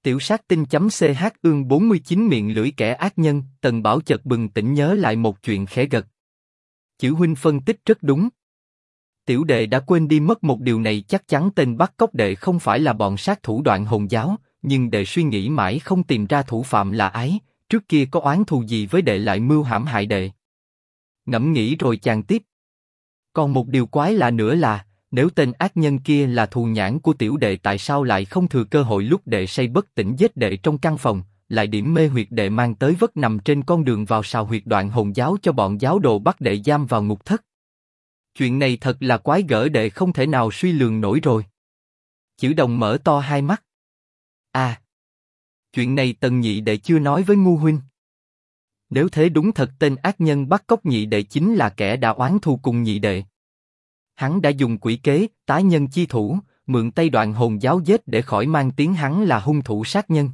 Tiểu sát tinh.ch ương 49 miệng lưỡi kẻ ác nhân. Tần Bảo chợt bừng tỉnh nhớ lại một chuyện khẽ gật. Chữ huynh phân tích rất đúng. Tiểu đệ đã quên đi mất một điều này, chắc chắn tên bắt cóc đệ không phải là bọn sát thủ Đoạn Hồn giáo, nhưng đệ suy nghĩ mãi không tìm ra thủ phạm là ai, trước kia có oán thù gì với đệ lại mưu hãm hại đệ. Ngẫm nghĩ rồi chàng tiếp. Còn một điều quái lạ nữa là, nếu tên ác nhân kia là thù nhãn của tiểu đệ, tại sao lại không thừa cơ hội lúc đệ say bất tỉnh giết đệ trong căn phòng, lại điểm mê huyệt đệ mang tới vất nằm trên con đường vào sào huyệt Đoạn Hồn giáo cho bọn giáo đồ bắt đệ giam vào ngục thất. Chuyện này thật là quái gở, đệ không thể nào suy lường nổi rồi. Chữ Đồng mở to hai mắt. À, chuyện này Tần nhị đệ chưa nói với ngu huynh. Nếu thế đúng thật, tên ác nhân bắt cóc nhị đệ chính là kẻ đã oán thù cùng nhị đệ. Hắn đã dùng quỷ kế, tái nhân chi thủ, mượn tay Đoạn Hồn giáo giết để khỏi mang tiếng hắn là hung thủ sát nhân.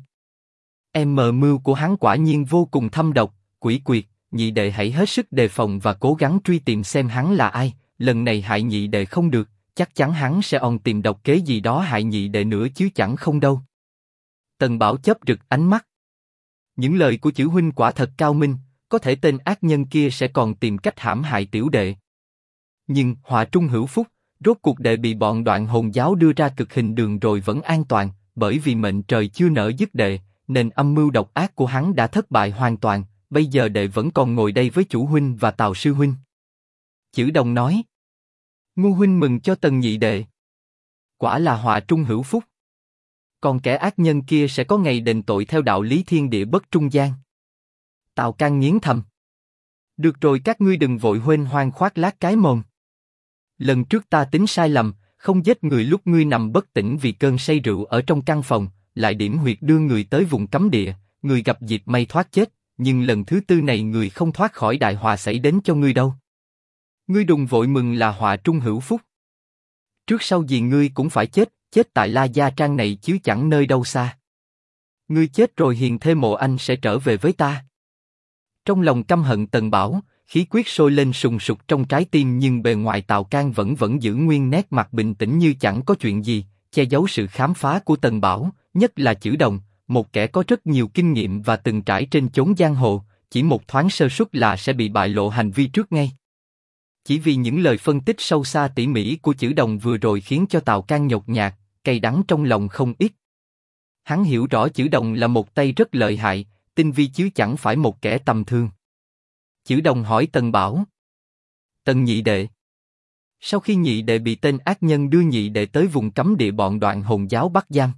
Mờ mưu của hắn quả nhiên vô cùng thâm độc, quỷ quyệt, nhị đệ hãy hết sức đề phòng và cố gắng truy tìm xem hắn là ai. Lần này hại nhị đệ không được, chắc chắn hắn sẽ on tìm độc kế gì đó hại nhị đệ nữa chứ chẳng không đâu. Tần Bảo chớp rực ánh mắt. Những lời của chữ huynh quả thật cao minh, có thể tên ác nhân kia sẽ còn tìm cách hãm hại tiểu đệ. Nhưng họa trung hữu phúc, rốt cuộc đệ bị bọn Đoạn Hồn giáo đưa ra cực hình đường rồi vẫn an toàn, bởi vì mệnh trời chưa nỡ dứt đệ, nên âm mưu độc ác của hắn đã thất bại hoàn toàn. Bây giờ đệ vẫn còn ngồi đây với chủ huynh và Tào sư huynh. Chữ Đồng nói. Ngu huynh mừng cho Tần nhị đệ. Quả là họa trung hữu phúc. Còn kẻ ác nhân kia sẽ có ngày đền tội theo đạo lý thiên địa bất trung gian. Tào Can nghiến thầm. Được rồi, các ngươi đừng vội huênh hoang khoác lác cái mồm. Lần trước ta tính sai lầm, không giết người lúc ngươi nằm bất tỉnh vì cơn say rượu ở trong căn phòng, lại điểm huyệt đưa người tới vùng cấm địa, người gặp dịp may thoát chết, nhưng lần thứ tư này người không thoát khỏi đại họa xảy đến cho ngươi đâu. Ngươi đừng vội mừng là họa trung hữu phúc. Trước sau gì ngươi cũng phải chết, chết tại La Gia Trang này chứ chẳng nơi đâu xa. Ngươi chết rồi hiền thê Mộ Anh sẽ trở về với ta. Trong lòng căm hận Tần Bảo, khí quyết sôi lên sùng sục trong trái tim, nhưng bề ngoài Tào Can vẫn giữ nguyên nét mặt bình tĩnh như chẳng có chuyện gì, che giấu sự khám phá của Tần Bảo, nhất là Chữ Đồng, một kẻ có rất nhiều kinh nghiệm và từng trải trên chốn giang hồ, chỉ một thoáng sơ suất là sẽ bị bại lộ hành vi trước ngay. Chỉ vì những lời phân tích sâu xa tỉ mỉ của Chữ Đồng vừa rồi khiến cho Tào Can nhột nhạt, cay đắng trong lòng không ít. Hắn hiểu rõ Chữ Đồng là một tay rất lợi hại, tinh vi chứ chẳng phải một kẻ tầm thường. Chữ Đồng hỏi Tần Bảo. Tần nhị đệ. Sau khi nhị đệ bị tên ác nhân đưa nhị đệ tới vùng cấm địa bọn Đoạn Hồn giáo bắt giam,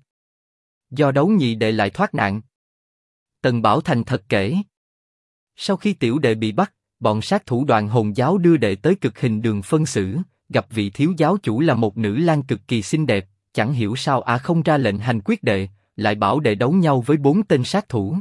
do đấu nhị đệ lại thoát nạn. Tần Bảo thành thật kể. Sau khi tiểu đệ bị bắt, bọn sát thủ Đoạn Hồn giáo đưa đệ tới cực hình đường phân xử, gặp vị thiếu giáo chủ là một nữ lang cực kỳ xinh đẹp, chẳng hiểu sao không ra lệnh hành quyết đệ, lại bảo đệ đấu nhau với 4 tên sát thủ.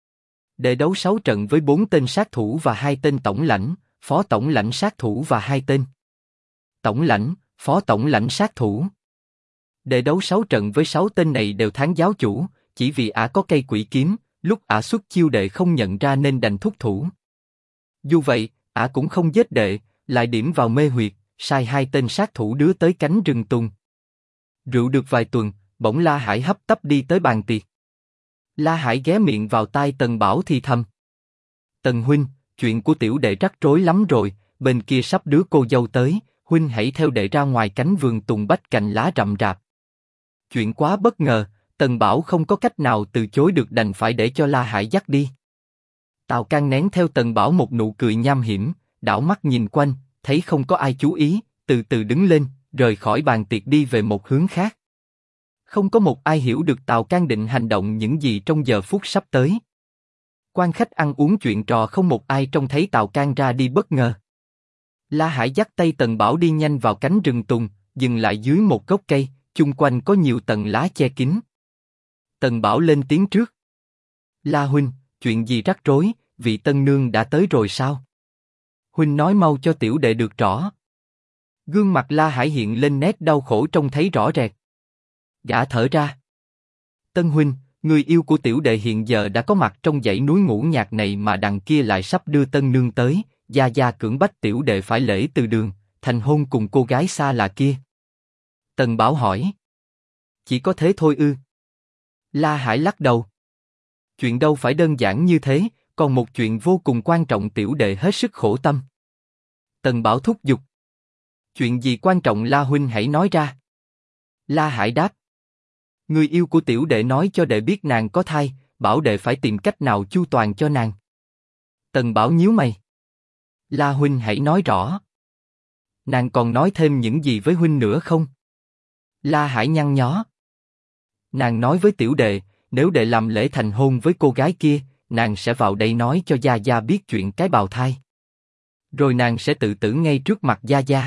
Đệ đấu 6 trận với 4 tên sát thủ và 2 tên tổng lãnh, phó tổng lãnh sát thủ và 2 tên tổng lãnh, phó tổng lãnh sát thủ. Đệ đấu 6 trận với 6 tên này đều thắng giáo chủ, chỉ vì có cây quỷ kiếm, lúc xuất chiêu đệ không nhận ra nên đành thúc thủ. Dù vậy, cũng không giết đệ, lại điểm vào mê huyệt, sai 2 tên sát thủ đưa tới cánh rừng tùng. Rượu được vài tuần, bỗng La Hải hấp tấp đi tới bàn tiệc. La Hải ghé miệng vào tai Tần Bảo thì thầm. Tần huynh, chuyện của tiểu đệ rắc rối lắm rồi, bên kia sắp đứa cô dâu tới, huynh hãy theo đệ ra ngoài cánh vườn tùng bách cành lá rậm rạp. Chuyện quá bất ngờ, Tần Bảo không có cách nào từ chối được, đành phải để cho La Hải dắt đi. Tào Can nén theo Tần Bảo một nụ cười nham hiểm, đảo mắt nhìn quanh, thấy không có ai chú ý, từ từ đứng lên, rời khỏi bàn tiệc đi về một hướng khác. Không có một ai hiểu được Tào Can định hành động những gì trong giờ phút sắp tới. Quan khách ăn uống chuyện trò không một ai trông thấy Tào Can ra đi bất ngờ. La Hải dắt tay Tần Bảo đi nhanh vào cánh rừng tùng, dừng lại dưới một gốc cây, chung quanh có nhiều tầng lá che kín. Tần Bảo lên tiếng trước. La huynh, chuyện gì rắc rối, vị tân nương đã tới rồi sao? Huynh nói mau cho tiểu đệ được rõ. Gương mặt La Hải hiện lên nét đau khổ trông thấy rõ rệt. Gã thở ra. Tân huynh, người yêu của tiểu đệ hiện giờ đã có mặt trong dãy núi ngũ nhạc này, mà đằng kia lại sắp đưa tân nương tới, gia gia cưỡng bách tiểu đệ phải lễ từ đường, thành hôn cùng cô gái xa lạ kia. Tần Bảo hỏi. Chỉ có thế thôi ư? La Hải lắc đầu. Chuyện đâu phải đơn giản như thế, còn một chuyện vô cùng quan trọng tiểu đệ hết sức khổ tâm. Tần Bảo thúc giục. Chuyện gì quan trọng La huynh hãy nói ra. La Hải đáp. Người yêu của tiểu đệ nói cho đệ biết nàng có thai, bảo đệ phải tìm cách nào chu toàn cho nàng. Tần Bảo nhíu mày. La huynh hãy nói rõ. Nàng còn nói thêm những gì với huynh nữa không? La Hải nhăn nhó. Nàng nói với tiểu đệ, nếu đệ làm lễ thành hôn với cô gái kia, nàng sẽ vào đây nói cho Gia Gia biết chuyện cái bào thai. Rồi nàng sẽ tự tử ngay trước mặt Gia Gia.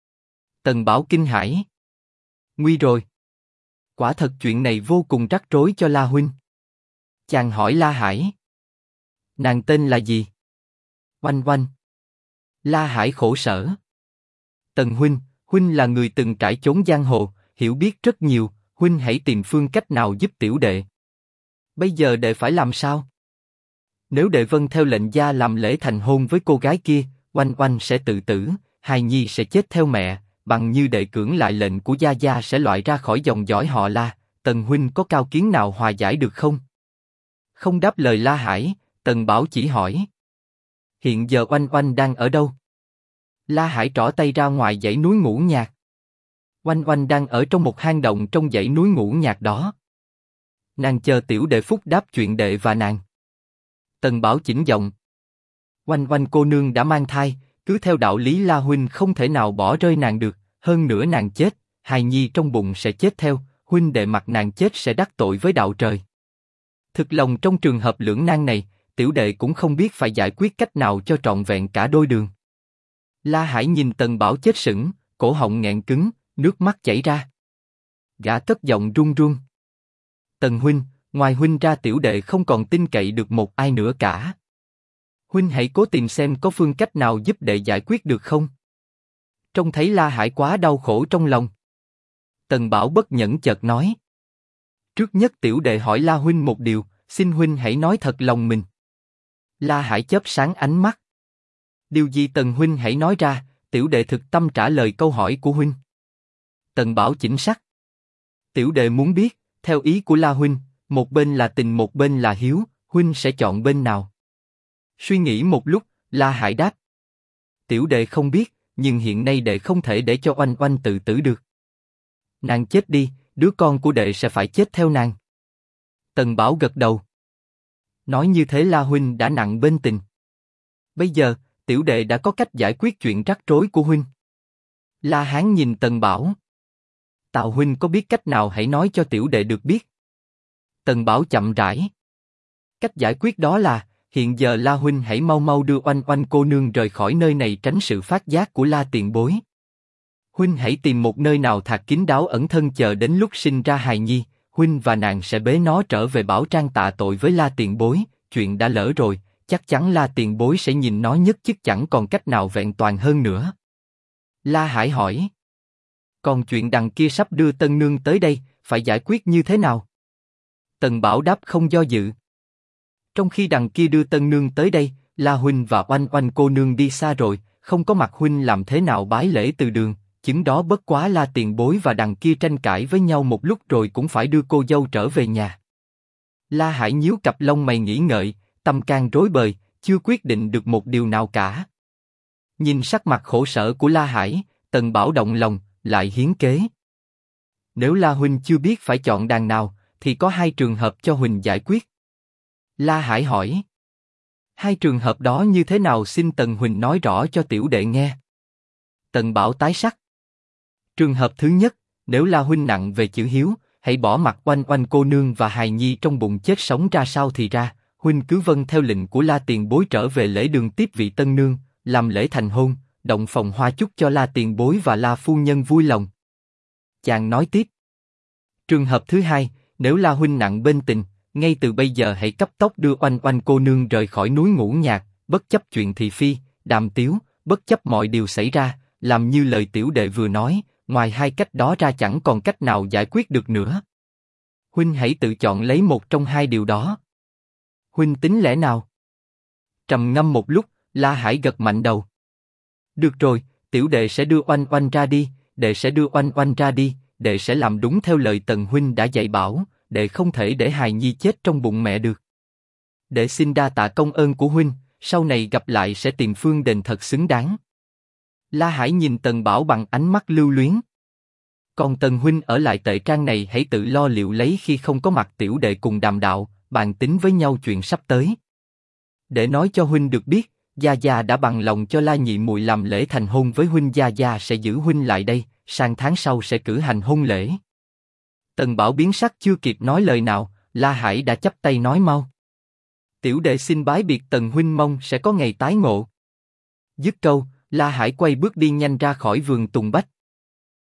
Tần Bảo kinh hãi. Nguy rồi. Quả thật chuyện này vô cùng rắc rối cho La huynh. Chàng hỏi La Hải. Nàng tên là gì? Oanh Oanh. La Hải khổ sở. Tần huynh, huynh là người từng trải chốn giang hồ, hiểu biết rất nhiều, huynh hãy tìm phương cách nào giúp tiểu đệ. Bây giờ đệ phải làm sao? Nếu đệ vâng theo lệnh gia làm lễ thành hôn với cô gái kia, Oanh Oanh sẽ tự tử, hài nhi sẽ chết theo mẹ, bằng như đệ cưỡng lại lệnh của Gia Gia sẽ loại ra khỏi dòng dõi họ La. Tần huynh có cao kiến nào hòa giải được không? Không đáp lời La Hải, Tần Bảo chỉ hỏi. Hiện giờ Oanh Oanh đang ở đâu? La Hải trỏ tay ra ngoài dãy núi Ngũ Nhạc. Oanh Oanh đang ở trong một hang động trong dãy núi Ngũ Nhạc đó. Nàng chờ tiểu đệ phúc đáp chuyện đệ và nàng. Tần Bảo chỉnh giọng. Oanh Oanh cô nương đã mang thai, cứ theo đạo lý La huynh không thể nào bỏ rơi nàng được, hơn nữa nàng chết, hài nhi trong bụng sẽ chết theo, huynh đệ mặc nàng chết sẽ đắc tội với đạo trời. Thực lòng trong trường hợp lưỡng nan này, tiểu đệ cũng không biết phải giải quyết cách nào cho trọn vẹn cả đôi đường. La Hải nhìn Tần Bảo chết sững, cổ họng nghẹn cứng, nước mắt chảy ra. Gã cất giọng run run. Tần huynh, ngoài huynh ra tiểu đệ không còn tin cậy được một ai nữa cả. Huynh hãy cố tìm xem có phương cách nào giúp đệ giải quyết được không? Trông thấy La Hải quá đau khổ trong lòng. Tần Bảo bất nhẫn chợt nói. Trước nhất tiểu đệ hỏi La huynh một điều, xin huynh hãy nói thật lòng mình. La Hải chớp sáng ánh mắt. Điều gì Tần huynh hãy nói ra, tiểu đệ thực tâm trả lời câu hỏi của huynh. Tần Bảo chỉnh sắc. Tiểu đệ muốn biết, theo ý của La huynh, một bên là tình một bên là hiếu, huynh sẽ chọn bên nào? Suy nghĩ một lúc, La Hải đáp. Tiểu đệ không biết, nhưng hiện nay đệ không thể để cho Oanh Oanh tự tử được. Nàng chết đi, đứa con của đệ sẽ phải chết theo nàng. Tần Bảo gật đầu. Nói như thế La huynh đã nặng bên tình. Bây giờ, tiểu đệ đã có cách giải quyết chuyện rắc rối của huynh. La Hán nhìn Tần Bảo. Tào huynh có biết cách nào hãy nói cho tiểu đệ được biết. Tần Bảo chậm rãi. Cách giải quyết đó là, hiện giờ La huynh hãy mau mau đưa Oanh Oanh cô nương rời khỏi nơi này tránh sự phát giác của La tiền bối. Huynh hãy tìm một nơi nào thạc kín đáo ẩn thân chờ đến lúc sinh ra hài nhi, huynh và nàng sẽ bế nó trở về bảo trang tạ tội với La tiền bối. Chuyện đã lỡ rồi, chắc chắn La tiền bối sẽ nhìn nó nhất chức chẳng còn cách nào vẹn toàn hơn nữa. La Hải hỏi. Còn chuyện đằng kia sắp đưa tân nương tới đây, phải giải quyết như thế nào? Tần Bảo đáp không do dự. Trong khi đằng kia đưa tân nương tới đây, La huynh và Oanh Oanh cô nương đi xa rồi, không có mặt huynh làm thế nào bái lễ từ đường, chứng đó bất quá La tiền bối và đằng kia tranh cãi với nhau một lúc rồi cũng phải đưa cô dâu trở về nhà. La Hải nhíu cặp lông mày nghĩ ngợi, tâm can rối bời, chưa quyết định được một điều nào cả. Nhìn sắc mặt khổ sở của La Hải, Tần Bảo động lòng, lại hiến kế. Nếu La huynh chưa biết phải chọn đàn nào, thì có hai trường hợp cho huynh giải quyết. La Hải hỏi. Hai trường hợp đó như thế nào xin Tần huynh nói rõ cho tiểu đệ nghe. Tần Bảo tái sắc. Trường hợp thứ nhất, nếu La huynh nặng về chữ hiếu, hãy bỏ mặc Oanh Oanh cô nương và hài nhi trong bụng chết sống ra sao thì ra, huynh cứ vâng theo lệnh của La tiền bối trở về lễ đường tiếp vị tân nương, làm lễ thành hôn, động phòng hoa chúc cho La tiền bối và La phu nhân vui lòng. Chàng nói tiếp. Trường hợp thứ hai, nếu La huynh nặng bên tình, ngay từ bây giờ hãy cấp tốc đưa Oanh Oanh cô nương rời khỏi núi Ngũ Nhạc, bất chấp chuyện thị phi, đàm tiếu, bất chấp mọi điều xảy ra, làm như lời tiểu đệ vừa nói, ngoài hai cách đó ra chẳng còn cách nào giải quyết được nữa. Huynh hãy tự chọn lấy một trong hai điều đó. Huynh tính lẽ nào? Trầm ngâm một lúc, La Hải gật mạnh đầu. Được rồi, tiểu đệ sẽ đưa Oanh Oanh ra đi, đệ sẽ đưa Oanh Oanh ra đi, đệ sẽ làm đúng theo lời Tần huynh đã dạy bảo, đệ không thể để hài nhi chết trong bụng mẹ được. Đệ xin đa tạ công ơn của huynh, sau này gặp lại sẽ tìm phương đền thật xứng đáng. La Hải nhìn Tần Bảo bằng ánh mắt lưu luyến. Còn Tần huynh ở lại Tệ Trang này hãy tự lo liệu lấy khi không có mặt tiểu đệ cùng đàm đạo, bàn tính với nhau chuyện sắp tới. Để nói cho huynh được biết, Gia Gia đã bằng lòng cho La nhị muội làm lễ thành hôn với huynh, Gia Gia sẽ giữ huynh lại đây, sang tháng sau sẽ cử hành hôn lễ. Tần Bảo biến sắc chưa kịp nói lời nào, La Hải đã chắp tay nói mau. Tiểu đệ xin bái biệt Tần huynh, mong sẽ có ngày tái ngộ. Dứt câu, La Hải quay bước đi nhanh ra khỏi vườn tùng bách.